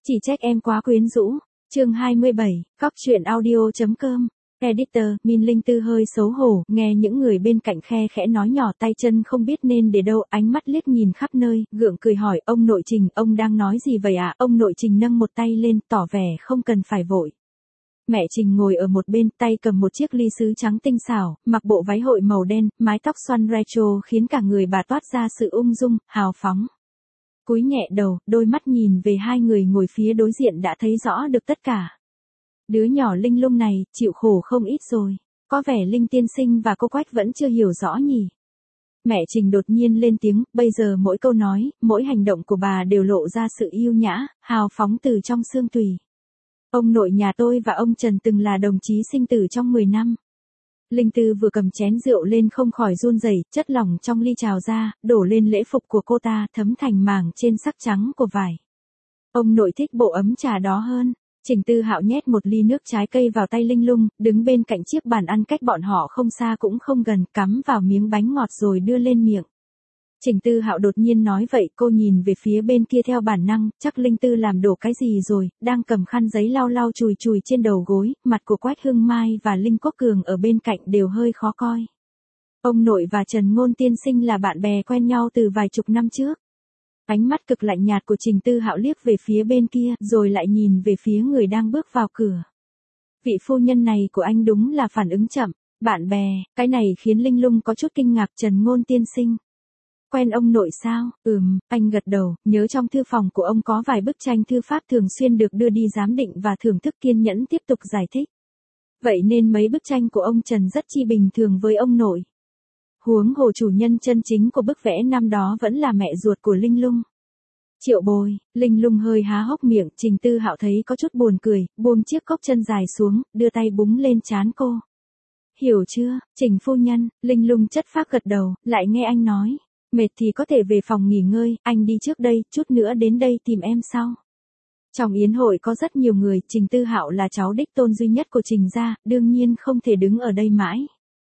Chỉ trách em quá quyến rũ. Chương 27, Cóc truyện audio.com. Editor, Min Linh Tư hơi xấu hổ, nghe những người bên cạnh khe khẽ nói nhỏ, tay chân không biết nên để đâu, ánh mắt liếc nhìn khắp nơi, gượng cười hỏi, ông nội Trình, ông đang nói gì vậy ạ? Ông nội Trình nâng một tay lên, tỏ vẻ không cần phải vội. Mẹ Trình ngồi ở một bên, tay cầm một chiếc ly sứ trắng tinh xảo, mặc bộ váy hội màu đen, mái tóc xoăn retro khiến cả người bà toát ra sự ung dung, hào phóng. Cúi nhẹ đầu, đôi mắt nhìn về hai người ngồi phía đối diện đã thấy rõ được tất cả. Đứa nhỏ Linh Lung này, chịu khổ không ít rồi. Có vẻ Linh tiên sinh và cô Quách vẫn chưa hiểu rõ nhỉ. Mẹ Trình đột nhiên lên tiếng, bây giờ mỗi câu nói, mỗi hành động của bà đều lộ ra sự yêu nhã, hào phóng từ trong xương tủy. Ông nội nhà tôi và ông Trần từng là đồng chí sinh tử trong 10 năm. Linh Tư vừa cầm chén rượu lên không khỏi run rẩy, chất lỏng trong ly trào ra, đổ lên lễ phục của cô ta, thấm thành mảng trên sắc trắng của vải. Ông nội thích bộ ấm trà đó hơn. Trình Tư Hạo nhét một ly nước trái cây vào tay Linh Lung, đứng bên cạnh chiếc bàn ăn cách bọn họ không xa cũng không gần, cắm vào miếng bánh ngọt rồi đưa lên miệng. Trình Tư Hạo đột nhiên nói vậy, cô nhìn về phía bên kia theo bản năng, chắc Linh Tư làm đổ cái gì rồi, đang cầm khăn giấy lau lau chùi chùi trên đầu gối, mặt của Quách Hưng Mai và Linh Quốc Cường ở bên cạnh đều hơi khó coi. Ông nội và Trần Ngôn tiên sinh là bạn bè quen nhau từ vài chục năm trước. Ánh mắt cực lạnh nhạt của Trình Tư Hạo liếc về phía bên kia, rồi lại nhìn về phía người đang bước vào cửa. Vị phu nhân này của anh đúng là phản ứng chậm, bạn bè, cái này khiến Linh Lung có chút kinh ngạc. Trần Ngôn tiên sinh. Quen ông nội sao? Anh gật đầu, nhớ trong thư phòng của ông có vài bức tranh thư pháp thường xuyên được đưa đi giám định và thưởng thức. Kiên nhẫn tiếp tục giải thích. Vậy nên mấy bức tranh của ông Trần rất chi bình thường với ông nội. Huống hồ chủ nhân chân chính của bức vẽ năm đó vẫn là mẹ ruột của Linh Lung. Triệu Bồi. Linh Lung hơi há hốc miệng, Trình Tư Hạo thấy có chút buồn cười, buông chiếc cốc chân dài xuống, đưa tay búng lên trán cô. Hiểu chưa, Trình phu nhân? Linh Lung chất phác gật đầu, lại nghe anh nói. Mệt thì có thể về phòng nghỉ ngơi, anh đi trước đây, chút nữa đến đây tìm em sau. Trong yến hội có rất nhiều người, Trình Tư Hạo là cháu đích tôn duy nhất của Trình gia, đương nhiên không thể đứng ở đây mãi.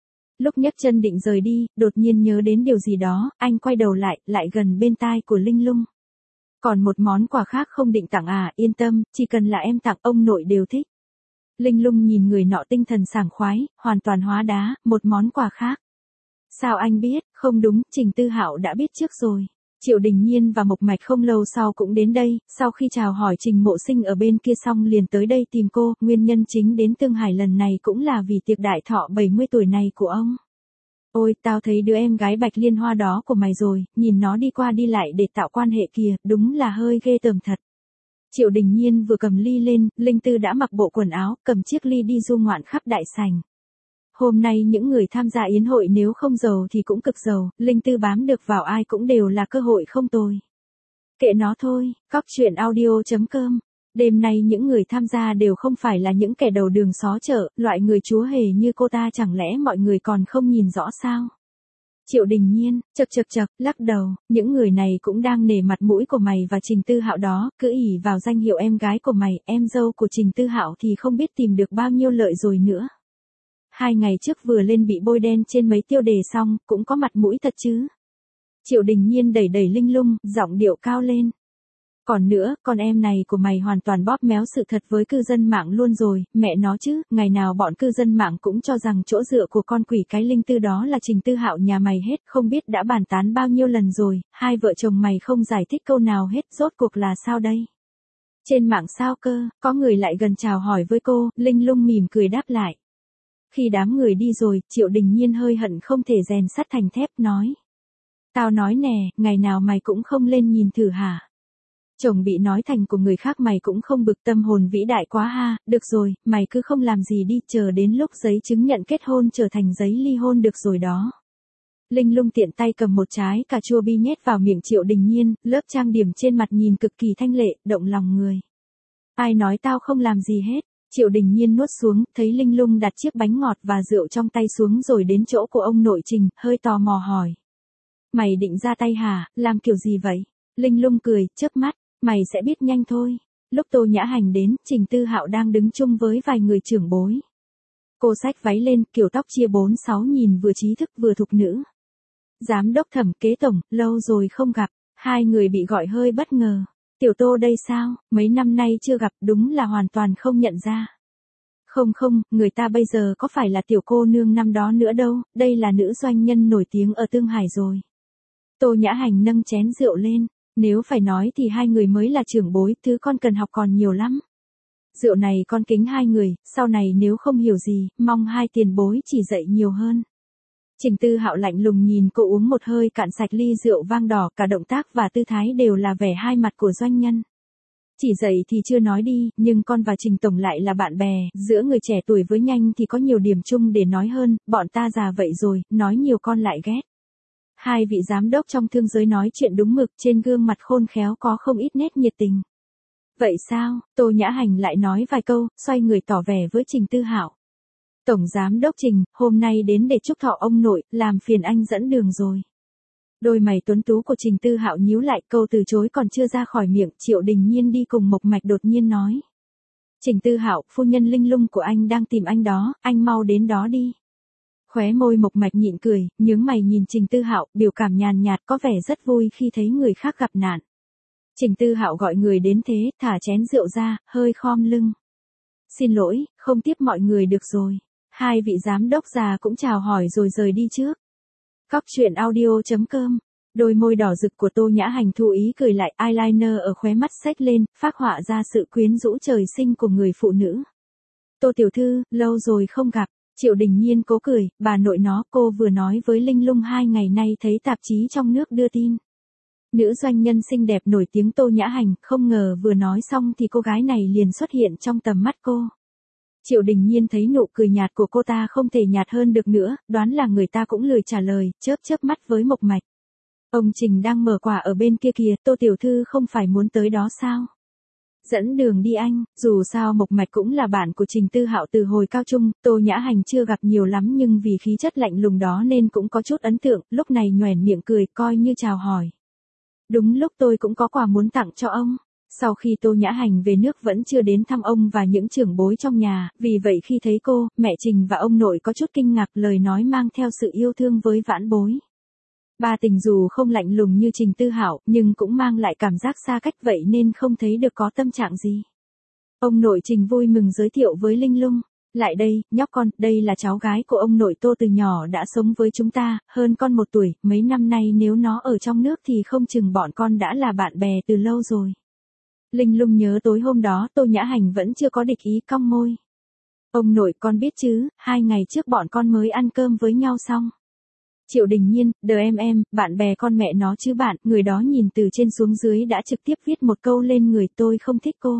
Lúc nhấc chân định rời đi, đột nhiên nhớ đến điều gì đó, anh quay đầu lại gần bên tai của Linh Lung. Còn một món quà khác không định tặng à? Yên tâm, chỉ cần là em tặng ông nội đều thích. Linh Lung nhìn người nọ tinh thần sảng khoái, hoàn toàn hóa đá, một món quà khác. Sao anh biết? Không đúng, Trình Tư Hạo đã biết trước rồi. Triệu Đình Nhiên và Mộc Mạch không lâu sau cũng đến đây, sau khi chào hỏi Trình Mộ Sinh ở bên kia xong liền tới đây tìm cô, nguyên nhân chính đến Tương Hải lần này cũng là vì tiệc đại thọ 70 tuổi này của ông. Ôi, tao thấy đứa em gái Bạch Liên Hoa đó của mày rồi, nhìn nó đi qua đi lại để tạo quan hệ kìa, đúng là hơi ghê tởm thật. Triệu Đình Nhiên vừa cầm ly lên, Linh Tư đã mặc bộ quần áo, cầm chiếc ly đi du ngoạn khắp đại sảnh. Hôm nay những người tham gia yến hội nếu không giàu thì cũng cực giàu, Linh Tư bám được vào ai cũng đều là cơ hội không tồi. Kệ nó thôi, Cóc truyện audio.com. Đêm nay những người tham gia đều không phải là những kẻ đầu đường xó chợ, loại người chúa hề như cô ta, chẳng lẽ mọi người còn không nhìn rõ sao? Triệu Đình Nhiên, chậc, lắc đầu, những người này cũng đang nể mặt mũi của mày và Trình Tư Hạo đó, cứ ỷ vào danh hiệu em gái của mày, em dâu của Trình Tư Hạo thì không biết tìm được bao nhiêu lợi rồi nữa. 2 ngày trước vừa lên bị bôi đen trên mấy tiêu đề xong, cũng có mặt mũi thật chứ. Triệu Đình Nhiên đẩy Linh Lung, giọng điệu cao lên. Còn nữa, con em này của mày hoàn toàn bóp méo sự thật với cư dân mạng luôn rồi, mẹ nó chứ, ngày nào bọn cư dân mạng cũng cho rằng chỗ dựa của con quỷ cái Linh Tư đó là Trình Tư Hạo nhà mày hết, không biết đã bàn tán bao nhiêu lần rồi, hai vợ chồng mày không giải thích câu nào hết, rốt cuộc là sao đây? Trên mạng sao cơ? Có người lại gần chào hỏi với cô, Linh Lung mỉm cười đáp lại. Khi đám người đi rồi, Triệu Đình Nhiên hơi hận không thể rèn sắt thành thép, nói. Tao nói nè, ngày nào mày cũng không lên nhìn thử hả? Chồng bị nói thành của người khác mày cũng không bực, tâm hồn vĩ đại quá ha, được rồi, mày cứ không làm gì đi, chờ đến lúc giấy chứng nhận kết hôn trở thành giấy ly hôn được rồi đó. Linh Lung tiện tay cầm một trái cà chua bi nhét vào miệng Triệu Đình Nhiên, lớp trang điểm trên mặt nhìn cực kỳ thanh lệ, động lòng người. Ai nói tao không làm gì hết? Triệu Đình Nhiên nuốt xuống, thấy Linh Lung đặt chiếc bánh ngọt và rượu trong tay xuống rồi đến chỗ của ông nội Trình, hơi tò mò hỏi. Mày định ra tay hả, làm kiểu gì vậy? Linh Lung cười, chớp mắt, mày sẽ biết nhanh thôi. Lúc Tô Nhã Hành đến, Trình Tư Hạo đang đứng chung với vài người trưởng bối. Cô xách váy lên, kiểu tóc chia 4-6 nhìn vừa trí thức vừa thục nữ. Giám đốc Thẩm, kế tổng, lâu rồi không gặp, hai người bị gọi hơi bất ngờ. Tiểu Tô đây sao, mấy năm nay chưa gặp đúng là hoàn toàn không nhận ra. Không không, người ta bây giờ có phải là tiểu cô nương năm đó nữa đâu, đây là nữ doanh nhân nổi tiếng ở Tương Hải rồi. Tô Nhã Hành nâng chén rượu lên, nếu phải nói thì hai người mới là trưởng bối, thứ con cần học còn nhiều lắm. Rượu này con kính hai người, sau này nếu không hiểu gì, mong hai tiền bối chỉ dạy nhiều hơn. Trình Tư Hạo lạnh lùng nhìn cô uống một hơi cạn sạch ly rượu vang đỏ, cả động tác và tư thái đều là vẻ hai mặt của doanh nhân. Chỉ dạy thì chưa nói đi, nhưng con và Trình Tổng lại là bạn bè, giữa người trẻ tuổi với nhanh thì có nhiều điểm chung để nói hơn, bọn ta già vậy rồi, nói nhiều con lại ghét. Hai vị giám đốc trong thương giới nói chuyện đúng mực, trên gương mặt khôn khéo có không ít nét nhiệt tình. Vậy sao, Tô Nhã Hành lại nói vài câu, xoay người tỏ vẻ với Trình Tư Hạo. Tổng giám đốc Trình, hôm nay đến để chúc thọ ông nội, làm phiền anh dẫn đường rồi. Đôi mày tuấn tú của Trình Tư Hạo nhíu lại, câu từ chối còn chưa ra khỏi miệng, Triệu Đình Nhiên đi cùng Mộc Mạch đột nhiên nói. Trình Tư Hạo, phu nhân Linh Lung của anh đang tìm anh đó, anh mau đến đó đi. Khóe môi Mộc Mạch nhịn cười, nhướng mày nhìn Trình Tư Hạo, biểu cảm nhàn nhạt có vẻ rất vui khi thấy người khác gặp nạn. Trình Tư Hạo gọi người đến thế, thả chén rượu ra, hơi khom lưng. Xin lỗi, không tiếp mọi người được rồi. Hai vị giám đốc già cũng chào hỏi rồi rời đi trước. Cóc truyện audio.com. Đôi môi đỏ rực của Tô Nhã Hành thu ý cười lại, eyeliner ở khóe mắt xếch lên, phác họa ra sự quyến rũ trời sinh của người phụ nữ. Tô tiểu thư, lâu rồi không gặp. Triệu Đình Nhiên cố cười, bà nội nó, cô vừa nói với Linh Lung 2 ngày nay thấy tạp chí trong nước đưa tin. Nữ doanh nhân xinh đẹp nổi tiếng Tô Nhã Hành, không ngờ vừa nói xong thì cô gái này liền xuất hiện trong tầm mắt cô. Triệu Đình Nhiên thấy nụ cười nhạt của cô ta không thể nhạt hơn được nữa, đoán là người ta cũng lười trả lời, chớp chớp mắt với Mộc Mạch. Ông Trình đang mở quà ở bên kia kìa, Tô tiểu thư không phải muốn tới đó sao? Dẫn đường đi anh, dù sao Mộc Mạch cũng là bạn của Trình Tư Hạo từ hồi cao trung, Tô Nhã Hành chưa gặp nhiều lắm nhưng vì khí chất lạnh lùng đó nên cũng có chút ấn tượng, lúc này nhoẻn miệng cười coi như chào hỏi. Đúng lúc tôi cũng có quà muốn tặng cho ông. Sau khi Tô Nhã Hành về nước vẫn chưa đến thăm ông và những trưởng bối trong nhà, vì vậy khi thấy cô, mẹ Trình và ông nội có chút kinh ngạc, lời nói mang theo sự yêu thương với vãn bối. Ba Tình dù không lạnh lùng như Trình Tư Hạo, nhưng cũng mang lại cảm giác xa cách vậy nên không thấy được có tâm trạng gì. Ông nội Trình vui mừng giới thiệu với Linh Lung. Lại đây, nhóc con, đây là cháu gái của ông nội Tô từ nhỏ đã sống với chúng ta, hơn con 1 tuổi, mấy năm nay nếu nó ở trong nước thì không chừng bọn con đã là bạn bè từ lâu rồi. Linh Lung nhớ tối hôm đó Tô Nhã Hành vẫn chưa có địch ý, cong môi. Ông nội con biết chứ, 2 ngày trước bọn con mới ăn cơm với nhau xong. Triệu Đình Nhiên, em, bạn bè con mẹ nó chứ bạn, người đó nhìn từ trên xuống dưới đã trực tiếp viết một câu lên người tôi không thích cô.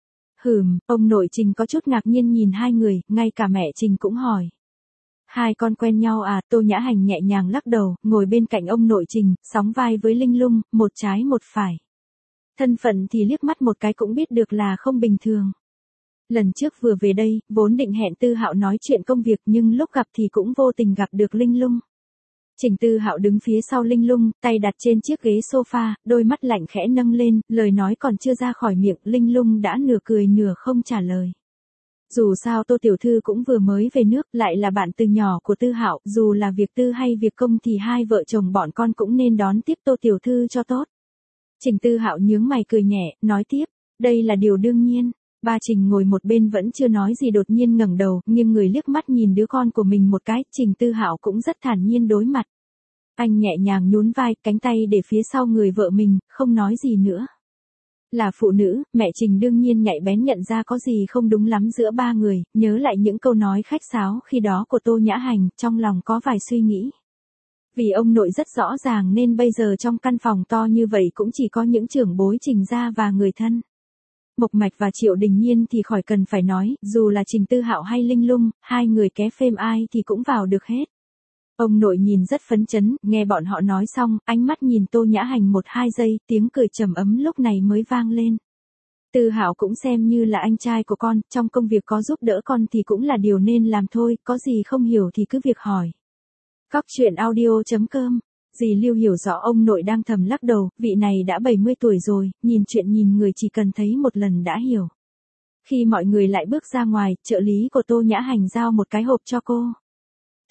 Ông nội Trình có chút ngạc nhiên nhìn hai người, ngay cả mẹ Trình cũng hỏi. Hai con quen nhau à? Tô Nhã Hành nhẹ nhàng lắc đầu, ngồi bên cạnh ông nội Trình, sóng vai với Linh Lung, một trái một phải. Thân phận thì liếc mắt một cái cũng biết được là không bình thường. Lần trước vừa về đây, vốn định hẹn Tư Hạo nói chuyện công việc nhưng lúc gặp thì cũng vô tình gặp được Linh Lung. Trình Tư Hạo đứng phía sau Linh Lung, tay đặt trên chiếc ghế sofa, đôi mắt lạnh khẽ nâng lên, lời nói còn chưa ra khỏi miệng, Linh Lung đã nửa cười nửa không trả lời. Dù sao Tô tiểu thư cũng vừa mới về nước, lại là bạn từ nhỏ của Tư Hạo, dù là việc tư hay việc công thì hai vợ chồng bọn con cũng nên đón tiếp Tô tiểu thư cho tốt. Trình Tư Hạo nhướng mày cười nhẹ, nói tiếp, đây là điều đương nhiên. Ba Trình ngồi một bên vẫn chưa nói gì đột nhiên ngẩng đầu, nhưng người liếc mắt nhìn đứa con của mình một cái, Trình Tư Hạo cũng rất thản nhiên đối mặt. Anh nhẹ nhàng nhún vai, cánh tay để phía sau người vợ mình, không nói gì nữa. Là phụ nữ, mẹ Trình đương nhiên nhạy bén nhận ra có gì không đúng lắm giữa ba người, nhớ lại những câu nói khách sáo khi đó của Tô Nhã Hành, trong lòng có vài suy nghĩ. Vì ông nội rất rõ ràng nên bây giờ trong căn phòng to như vậy cũng chỉ có những trưởng bối Trình gia và người thân. Mộc Mạch và Triệu Đình Nhiên thì khỏi cần phải nói, dù là Trình Tư Hạo hay Linh Lung, hai người ké phêm ai thì cũng vào được hết. Ông nội nhìn rất phấn chấn, nghe bọn họ nói xong, ánh mắt nhìn Tô Nhã Hành 1-2 giây, tiếng cười trầm ấm lúc này mới vang lên. Tư Hạo cũng xem như là anh trai của con, trong công việc có giúp đỡ con thì cũng là điều nên làm thôi, có gì không hiểu thì cứ việc hỏi. Cóc truyện audio.com. Dì Lưu hiểu rõ ông nội đang thầm lắc đầu, vị này đã 70 tuổi rồi, nhìn chuyện nhìn người chỉ cần thấy một lần đã hiểu. Khi mọi người lại bước ra ngoài, trợ lý của Tô Nhã Hành giao một cái hộp cho cô.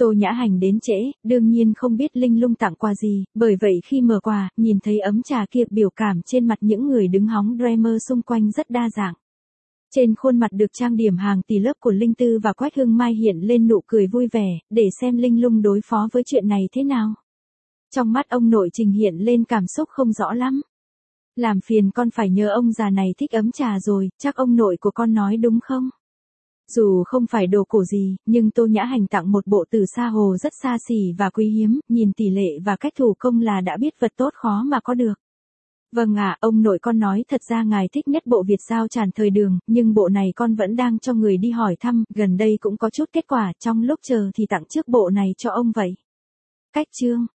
Tô Nhã Hành đến trễ, đương nhiên không biết Linh Lung tặng quà gì, bởi vậy khi mở quà, nhìn thấy ấm trà kia, biểu cảm trên mặt những người đứng hóng Dreamer xung quanh rất đa dạng. Trên khuôn mặt được trang điểm hàng tỷ lớp của Linh Tư và Quách Hưng Mai hiện lên nụ cười vui vẻ, để xem Linh Lung đối phó với chuyện này thế nào. Trong mắt ông nội Trình hiện lên cảm xúc không rõ lắm. Làm phiền con phải nhớ ông già này thích ấm trà rồi, chắc ông nội của con nói đúng không? Dù không phải đồ cổ gì, nhưng Tô Nhã Hành tặng một bộ từ sa hồ rất xa xỉ và quý hiếm, nhìn tỷ lệ và cách thủ công là đã biết vật tốt khó mà có được. Vâng ạ, ông nội con nói thật ra ngài thích nhất bộ Việt Giao Tràn thời Đường, nhưng bộ này con vẫn đang cho người đi hỏi thăm, gần đây cũng có chút kết quả, trong lúc chờ thì tặng trước bộ này cho ông vậy. Cách chương